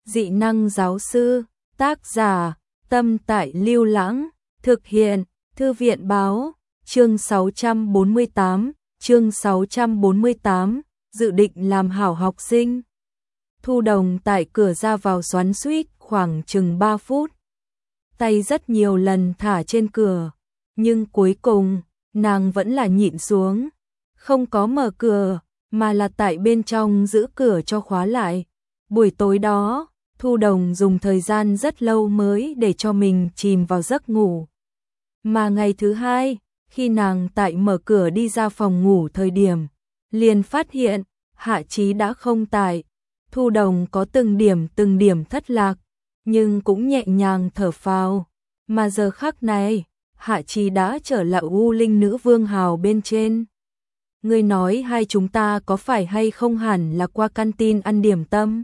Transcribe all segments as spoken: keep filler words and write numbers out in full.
dị năng giáo sư, tác giả, Tâm Tại Lưu Lãng, thực hiện, Thư viện báo, chương sáu trăm bốn mươi tám, chương sáu trăm bốn mươi tám, dự định làm hảo học sinh. Thu Đồng tại cửa ra vào xoắn xuýt khoảng chừng ba phút. Tay rất nhiều lần thả trên cửa, nhưng cuối cùng, nàng vẫn là nhịn xuống, không có mở cửa, mà là tại bên trong giữ cửa cho khóa lại. Buổi tối đó, Thu Đồng dùng thời gian rất lâu mới để cho mình chìm vào giấc ngủ. Mà ngày thứ hai, khi nàng tại mở cửa đi ra phòng ngủ thời điểm, liền phát hiện, Hạ Chí đã không tại. Thu Đồng có từng điểm từng điểm thất lạc, nhưng cũng nhẹ nhàng thở phào. Mà giờ khắc này, Hạ Chí đã trở lại U Linh Nữ Vương hào bên trên. Ngươi nói hai chúng ta có phải hay không hẳn là qua canteen ăn điểm tâm?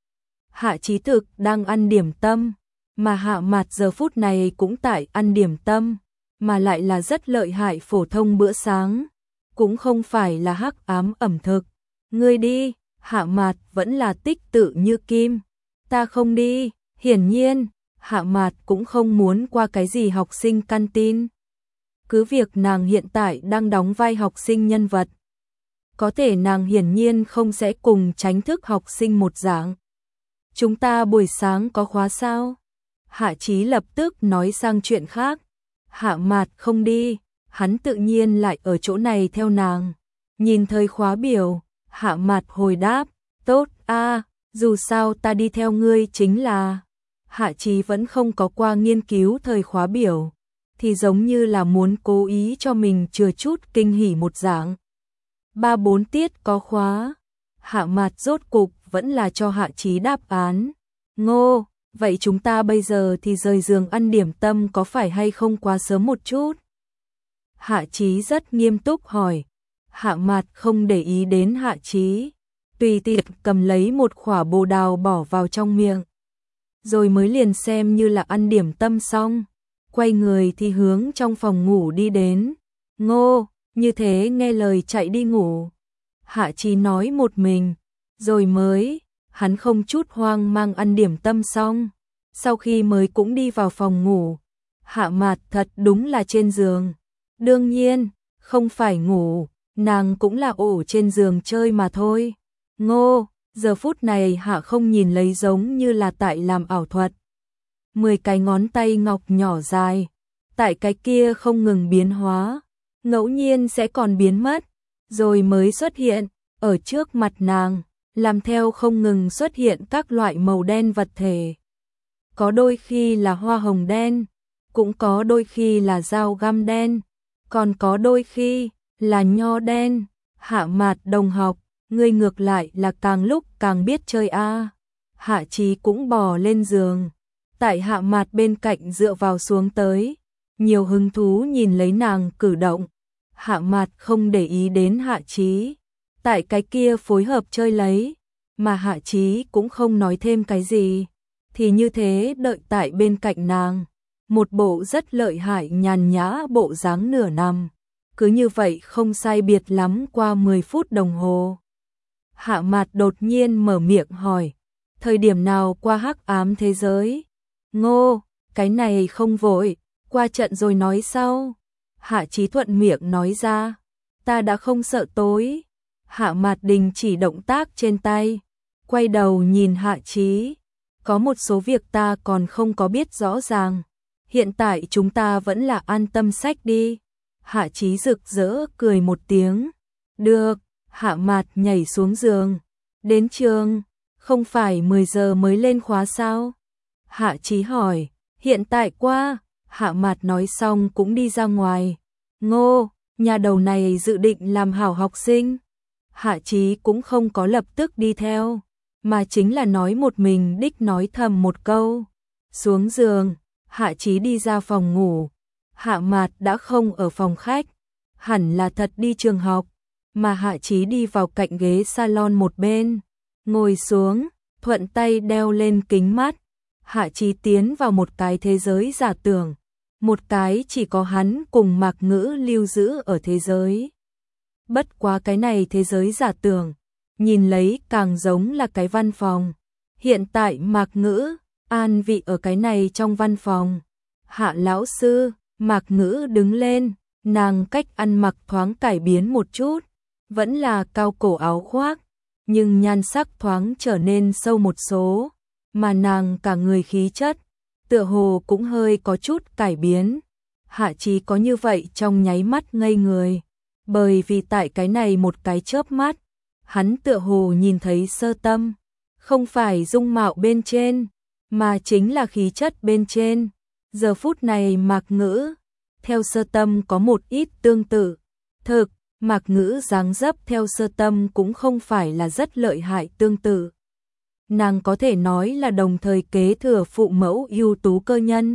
Hạ Chí thực đang ăn điểm tâm, mà Hạ Mạt giờ phút này cũng tại ăn điểm tâm, mà lại là rất lợi hại phổ thông bữa sáng, cũng không phải là hắc ám ẩm thực. Ngươi đi, Hạ Mạt vẫn là tích tự như kim. Ta không đi, hiển nhiên, Hạ Mạt cũng không muốn qua cái gì học sinh canteen. Cứ việc nàng hiện tại đang đóng vai học sinh nhân vật, có thể nàng hiển nhiên không sẽ cùng tránh thức học sinh một dạng. Chúng ta buổi sáng có khóa sao? Hạ Chí lập tức nói sang chuyện khác. Hạ Mạt không đi, hắn tự nhiên lại ở chỗ này theo nàng. Nhìn thời khóa biểu, Hạ Mạt hồi đáp, tốt a, dù sao ta đi theo ngươi chính là. Hạ Chí vẫn không có qua nghiên cứu thời khóa biểu, thì giống như là muốn cố ý cho mình chừa chút kinh hỉ một dạng. Ba bốn tiết có khóa. Hạ Mạt rốt cục vẫn là cho Hạ Chí đáp án. Ngô, vậy chúng ta bây giờ thì rời giường ăn điểm tâm có phải hay không quá sớm một chút? Hạ Chí rất nghiêm túc hỏi. Hạ Mạt không để ý đến Hạ Chí, tùy tiện cầm lấy một quả bồ đào bỏ vào trong miệng, rồi mới liền xem như là ăn điểm tâm xong, quay người thì hướng trong phòng ngủ đi đến. Ngô, như thế nghe lời chạy đi ngủ. Hạ Chí nói một mình, rồi mới, hắn không chút hoang mang ăn điểm tâm xong, sau khi mới cũng đi vào phòng ngủ. Hạ Mạt thật đúng là trên giường. Đương nhiên, không phải ngủ, nàng cũng là ổ trên giường chơi mà thôi. Ngô, giờ phút này Hạ không nhìn lấy giống như là tại làm ảo thuật. Mười cái ngón tay ngọc nhỏ dài, tại cái kia không ngừng biến hóa, ngẫu nhiên sẽ còn biến mất, rồi mới xuất hiện, ở trước mặt nàng, làm theo không ngừng xuất hiện các loại màu đen vật thể. Có đôi khi là hoa hồng đen, cũng có đôi khi là dao găm đen, còn có đôi khi là nho đen. Hạ Mạt đồng học, ngươi ngược lại là càng lúc càng biết chơi a. Hạ Chí cũng bò lên giường, tại Hạ Mạt bên cạnh dựa vào xuống tới, nhiều hứng thú nhìn lấy nàng cử động. Hạ Mạt không để ý đến Hạ Chí, tại cái kia phối hợp chơi lấy, mà Hạ Chí cũng không nói thêm cái gì, thì như thế đợi tại bên cạnh nàng, một bộ rất lợi hại nhàn nhã bộ dáng nửa nằm. Cứ như vậy không sai biệt lắm qua mười phút đồng hồ. Hạ Mạt đột nhiên mở miệng hỏi, thời điểm nào qua hắc ám thế giới? Ngô, cái này không vội, qua trận rồi nói sau. Hạ Chí thuận miệng nói ra, ta đã không sợ tối. Hạ Mạt đình chỉ động tác trên tay, quay đầu nhìn Hạ Chí, có một số việc ta còn không có biết rõ ràng, hiện tại chúng ta vẫn là an tâm sách đi. Hạ Chí rực rỡ cười một tiếng, được. Hạ Mạt nhảy xuống giường, đến trường, không phải mười giờ mới lên khóa sao? Hạ Chí hỏi, hiện tại qua. Hạ Mạt nói xong cũng đi ra ngoài. Ngô, nhà đầu này dự định làm hảo học sinh. Hạ Chí cũng không có lập tức đi theo, mà chính là nói một mình đích nói thầm một câu. Xuống giường, Hạ Chí đi ra phòng ngủ. Hạ Mạt đã không ở phòng khách, hẳn là thật đi trường học, mà Hạ Chí đi vào cạnh ghế salon một bên, ngồi xuống, thuận tay đeo lên kính mắt. Hạ Chí tiến vào một cái thế giới giả tưởng, một cái chỉ có hắn cùng Mạc Ngữ lưu giữ ở thế giới. Bất quá cái này thế giới giả tưởng, nhìn lấy càng giống là cái văn phòng. Hiện tại Mạc Ngữ, an vị ở cái này trong văn phòng. Hạ lão sư, Mạc Ngữ đứng lên, nàng cách ăn mặc thoáng cải biến một chút, vẫn là cao cổ áo khoác, nhưng nhan sắc thoáng trở nên sâu một số, mà nàng cả người khí chất, tựa hồ cũng hơi có chút cải biến. Hạ Chí có như vậy trong nháy mắt ngây người, bởi vì tại cái này một cái chớp mắt, hắn tựa hồ nhìn thấy Sơ Tâm, không phải dung mạo bên trên, mà chính là khí chất bên trên. Giờ phút này Mạc Ngữ, theo Sơ Tâm có một ít tương tự. Thực, Mạc Ngữ dáng dấp theo Sơ Tâm cũng không phải là rất lợi hại tương tự. Nàng có thể nói là đồng thời kế thừa phụ mẫu ưu tú cơ nhân.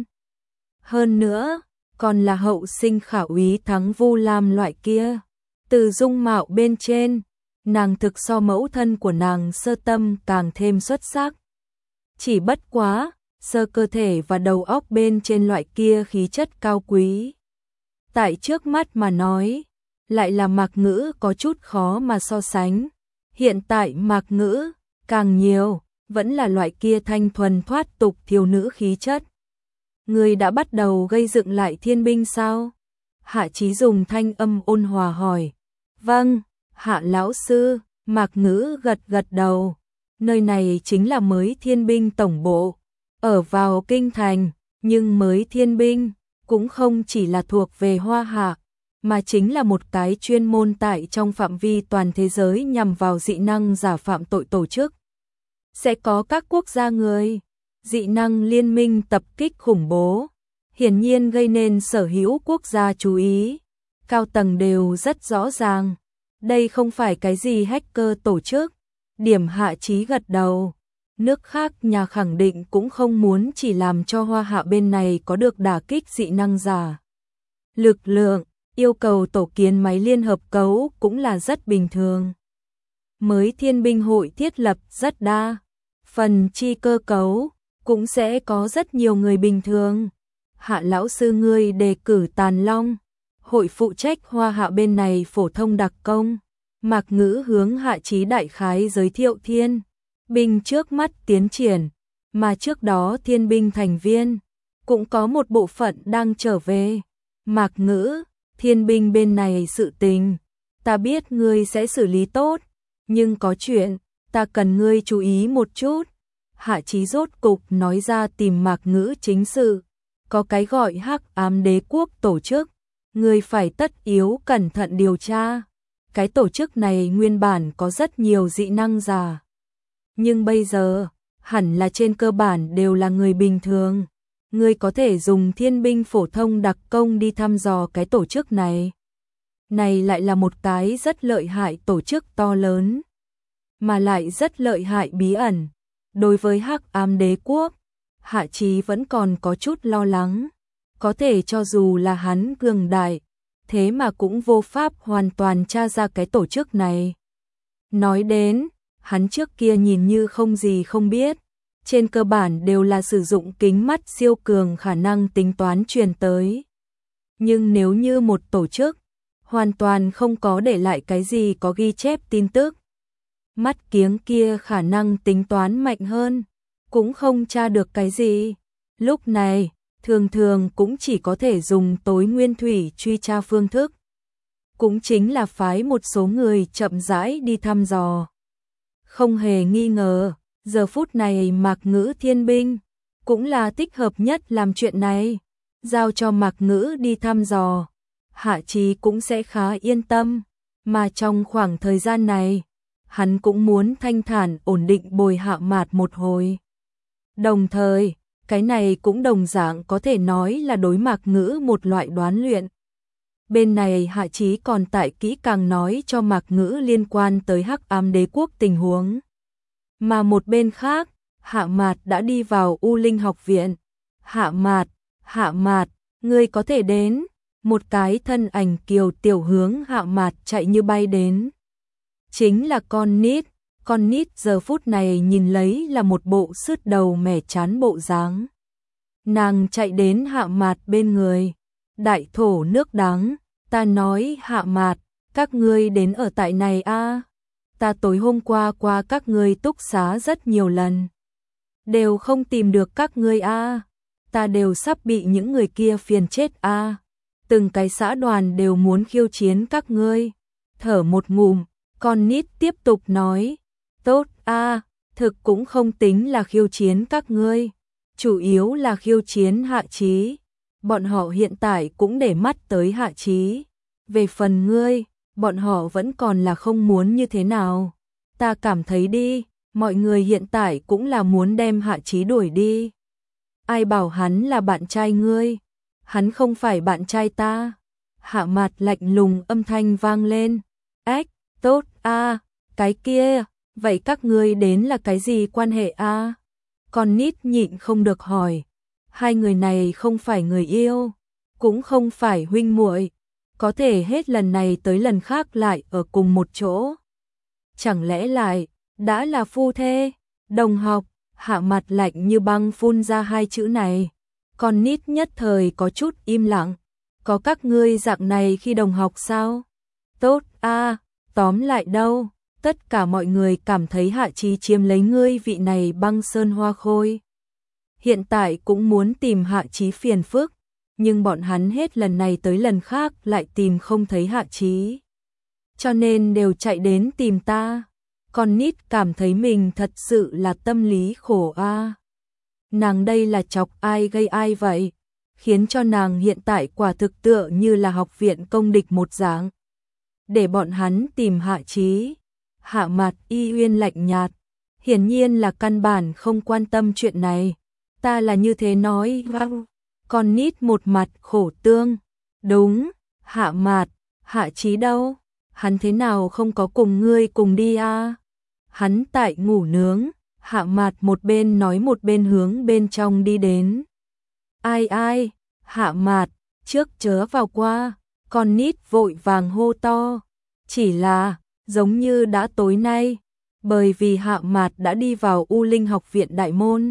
Hơn nữa, còn là hậu sinh khả úy thắng Vu Lam loại kia. Từ dung mạo bên trên, nàng thực so mẫu thân của nàng Sơ Tâm càng thêm xuất sắc. Chỉ bất quá, sơ cơ thể và đầu óc bên trên loại kia khí chất cao quý. Tại trước mắt mà nói, lại là Mạc Ngữ có chút khó mà so sánh. Hiện tại Mạc Ngữ, càng nhiều, vẫn là loại kia thanh thuần thoát tục thiếu nữ khí chất. Người đã bắt đầu gây dựng lại thiên binh sao? Hạ Chí dùng thanh âm ôn hòa hỏi. Vâng, Hạ lão sư, Mạc Ngữ gật gật đầu. Nơi này chính là mới thiên binh tổng bộ. Ở vào kinh thành, nhưng mới thiên binh cũng không chỉ là thuộc về Hoa Hạ, mà chính là một cái chuyên môn tại trong phạm vi toàn thế giới nhằm vào dị năng giả phạm tội tổ chức. Sẽ có các quốc gia người, dị năng liên minh tập kích khủng bố, hiển nhiên gây nên sở hữu quốc gia chú ý. Cao tầng đều rất rõ ràng, đây không phải cái gì hacker tổ chức. Điểm Hạ Chí gật đầu. Nước khác nhà khẳng định cũng không muốn chỉ làm cho Hoa Hạ bên này có được đả kích dị năng giả. Lực lượng, yêu cầu tổ kiến máy liên hợp cấu cũng là rất bình thường. Mới thiên binh hội thiết lập rất đa. Phần chi cơ cấu, cũng sẽ có rất nhiều người bình thường. Hạ lão sư ngươi đề cử Tàn Long, hội phụ trách Hoa Hạ bên này phổ thông đặc công. Mạc Ngữ hướng Hạ Chí đại khái giới thiệu thiên binh trước mắt tiến triển, mà trước đó thiên binh thành viên cũng có một bộ phận đang trở về. Mạc Ngữ, thiên binh bên này sự tình, ta biết ngươi sẽ xử lý tốt, nhưng có chuyện, ta cần ngươi chú ý một chút. Hạ Chí rốt cục nói ra tìm Mạc Ngữ chính sự, có cái gọi Hắc Ám Đế Quốc tổ chức, ngươi phải tất yếu cẩn thận điều tra. Cái tổ chức này nguyên bản có rất nhiều dị năng giả, nhưng bây giờ, hẳn là trên cơ bản đều là người bình thường. Ngươi có thể dùng thiên binh phổ thông đặc công đi thăm dò cái tổ chức này. Này lại là một cái rất lợi hại tổ chức to lớn, mà lại rất lợi hại bí ẩn. Đối với Hắc Ám Đế Quốc, Hạ Chí vẫn còn có chút lo lắng. Có thể cho dù là hắn cường đại, thế mà cũng vô pháp hoàn toàn tra ra cái tổ chức này. Nói đến, hắn trước kia nhìn như không gì không biết, trên cơ bản đều là sử dụng kính mắt siêu cường khả năng tính toán truyền tới. Nhưng nếu như một tổ chức, hoàn toàn không có để lại cái gì có ghi chép tin tức, mắt kiếng kia khả năng tính toán mạnh hơn, cũng không tra được cái gì. Lúc này, thường thường cũng chỉ có thể dùng tối nguyên thủy truy tra phương thức. Cũng chính là phái một số người chậm rãi đi thăm dò. Không hề nghi ngờ, giờ phút này Mạc Ngữ thiên binh cũng là thích hợp nhất làm chuyện này. Giao cho Mạc Ngữ đi thăm dò, Hạ Chí cũng sẽ khá yên tâm. Mà trong khoảng thời gian này, hắn cũng muốn thanh thản ổn định bồi Hạ Mạt một hồi. Đồng thời, cái này cũng đồng dạng có thể nói là đối Mạc Ngữ một loại đoán luyện. Bên này Hạ Chí còn tại kỹ càng nói cho Mạc Ngữ liên quan tới Hắc Ám Đế Quốc tình huống. Mà một bên khác, Hạ Mạt đã đi vào U Linh học viện. Hạ Mạt, Hạ Mạt, ngươi có thể đến. Một cái thân ảnh kiều tiểu hướng Hạ Mạt chạy như bay đến. Chính là con nít. Con nít giờ phút này nhìn lấy là một bộ sứt đầu mẻ chán bộ dáng. Nàng chạy đến Hạ Mạt bên người. Đại thổ nước đắng, ta nói Hạ Mạt, các ngươi đến ở tại này a? À? Ta tối hôm qua qua các ngươi túc xá rất nhiều lần. đều không tìm được các ngươi a. Ta đều sắp bị những người kia phiền chết a. Từng cái xã đoàn đều muốn khiêu chiến các ngươi. Thở một ngụm, con nít tiếp tục nói, tốt a, thực cũng không tính là khiêu chiến các ngươi, chủ yếu là khiêu chiến Hạ Chí. Bọn họ hiện tại cũng để mắt tới Hạ Chí. Về phần ngươi, bọn họ vẫn còn là không muốn như thế nào. Ta cảm thấy đi, mọi người hiện tại cũng là muốn đem Hạ Chí đuổi đi. Ai bảo hắn là bạn trai ngươi? Hắn không phải bạn trai ta. Hạ Mạt lạnh lùng âm thanh vang lên. Ếch, tốt a, cái kia, vậy các ngươi đến là cái gì quan hệ a? Con nít nhịn không được hỏi. Hai người này không phải người yêu, cũng không phải huynh muội, có thể hết lần này tới lần khác lại ở cùng một chỗ. Chẳng lẽ lại đã là phu thê, đồng học? Hạ Mặt lạnh như băng phun ra hai chữ này. Con nít nhất thời có chút im lặng. Có các ngươi dạng này khi đồng học sao? Tốt a, tóm lại đâu, tất cả mọi người cảm thấy Hạ Chí chiếm lấy ngươi vị này băng sơn hoa khôi. Hiện tại cũng muốn tìm Hạ Chí phiền phức, nhưng bọn hắn hết lần này tới lần khác lại tìm không thấy Hạ Chí. Cho nên đều chạy đến tìm ta. Con nít cảm thấy mình thật sự là tâm lý khổ a. Nàng đây là chọc ai gây ai vậy? Khiến cho nàng hiện tại quả thực tựa như là học viện công địch một dạng. Để bọn hắn tìm Hạ Chí. Hạ Mạt y uyên lạnh nhạt, hiển nhiên là căn bản không quan tâm chuyện này. Ta là như thế nói. Con nít một mặt khổ tương. Đúng, Hạ Mạt, Hạ Chí đâu? Hắn thế nào không có cùng ngươi cùng đi a? Hắn tại ngủ nướng. Hạ Mạt một bên nói một bên hướng bên trong đi đến. Ai ai, Hạ Mạt, trước chớ vào qua. Con nít vội vàng hô to. Chỉ là, giống như đã tối nay, bởi vì Hạ Mạt đã đi vào U Linh học viện đại môn.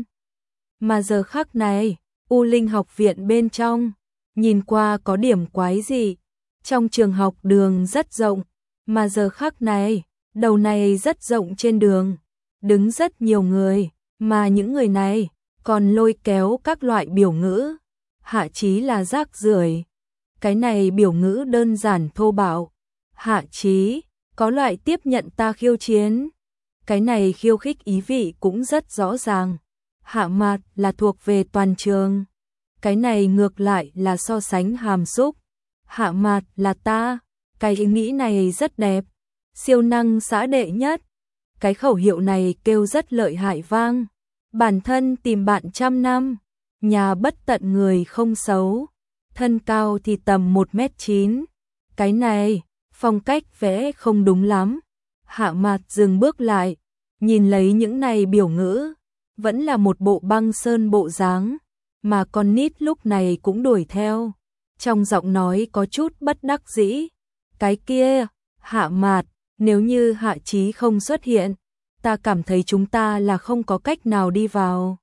Mà giờ khắc này, U Linh học viện bên trong, nhìn qua có điểm quái dị. Trong trường học đường rất rộng, mà giờ khắc này, đầu này rất rộng trên đường, đứng rất nhiều người, mà những người này còn lôi kéo các loại biểu ngữ. Hạ Chí là rác rưởi. Cái này biểu ngữ đơn giản thô bạo. Hạ Chí, có loại tiếp nhận ta khiêu chiến. Cái này khiêu khích ý vị cũng rất rõ ràng. Hạ Mạt là thuộc về toàn trường. Cái này ngược lại là so sánh hàm xúc. Hạ Mạt là ta. Cái ý nghĩ này rất đẹp. Siêu năng xã đệ nhất. Cái khẩu hiệu này kêu rất lợi hại vang. Bản thân tìm bạn trăm năm. Nhà bất tận người không xấu. Thân cao thì tầm một mét chín. Cái này, phong cách vẽ không đúng lắm. Hạ Mạt dừng bước lại, nhìn lấy những này biểu ngữ, vẫn là một bộ băng sơn bộ dáng, mà con nít lúc này cũng đuổi theo. Trong giọng nói có chút bất đắc dĩ. Cái kia, Hạ Mạt, nếu như Hạ Chí không xuất hiện, ta cảm thấy chúng ta là không có cách nào đi vào.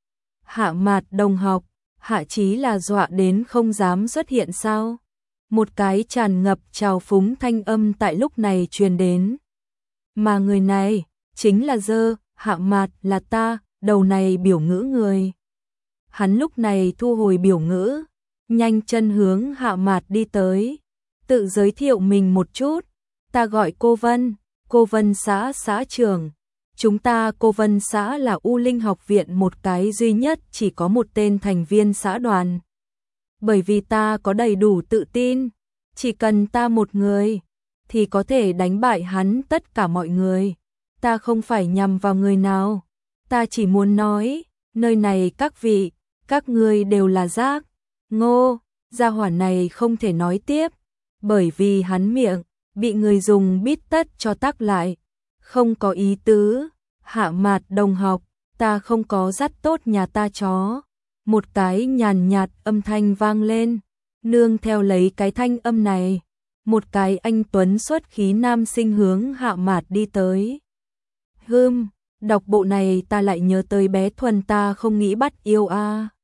Hạ Mạt đồng học, Hạ Chí là dọa đến không dám xuất hiện sao? Một cái tràn ngập trào phúng thanh âm tại lúc này truyền đến. Mà người này, chính là Dơ, Hạ Mạt là ta, đầu này biểu ngữ người. Hắn lúc này thu hồi biểu ngữ, nhanh chân hướng Hạ Mạt đi tới. Tự giới thiệu mình một chút, ta gọi cô Vân, cô Vân xã xã trưởng. Chúng ta cô Vân xã là U Linh học viện một cái duy nhất chỉ có một tên thành viên xã đoàn. Bởi vì ta có đầy đủ tự tin, chỉ cần ta một người, thì có thể đánh bại hắn tất cả mọi người. Ta không phải nhằm vào người nào, ta chỉ muốn nói, nơi này các vị, các ngươi đều là rác. Ngô, gia hỏa này không thể nói tiếp, bởi vì hắn miệng, bị người dùng bít tất cho tắc lại. Không có ý tứ. Hạ Mạt đồng học, ta không có dắt tốt nhà ta chó. Một cái nhàn nhạt âm thanh vang lên, nương theo lấy cái thanh âm này, một cái anh tuấn xuất khí nam sinh hướng Hạ Mạt đi tới. Hừm, đọc bộ này ta lại nhớ tới bé Thuần ta không nghĩ bắt yêu a.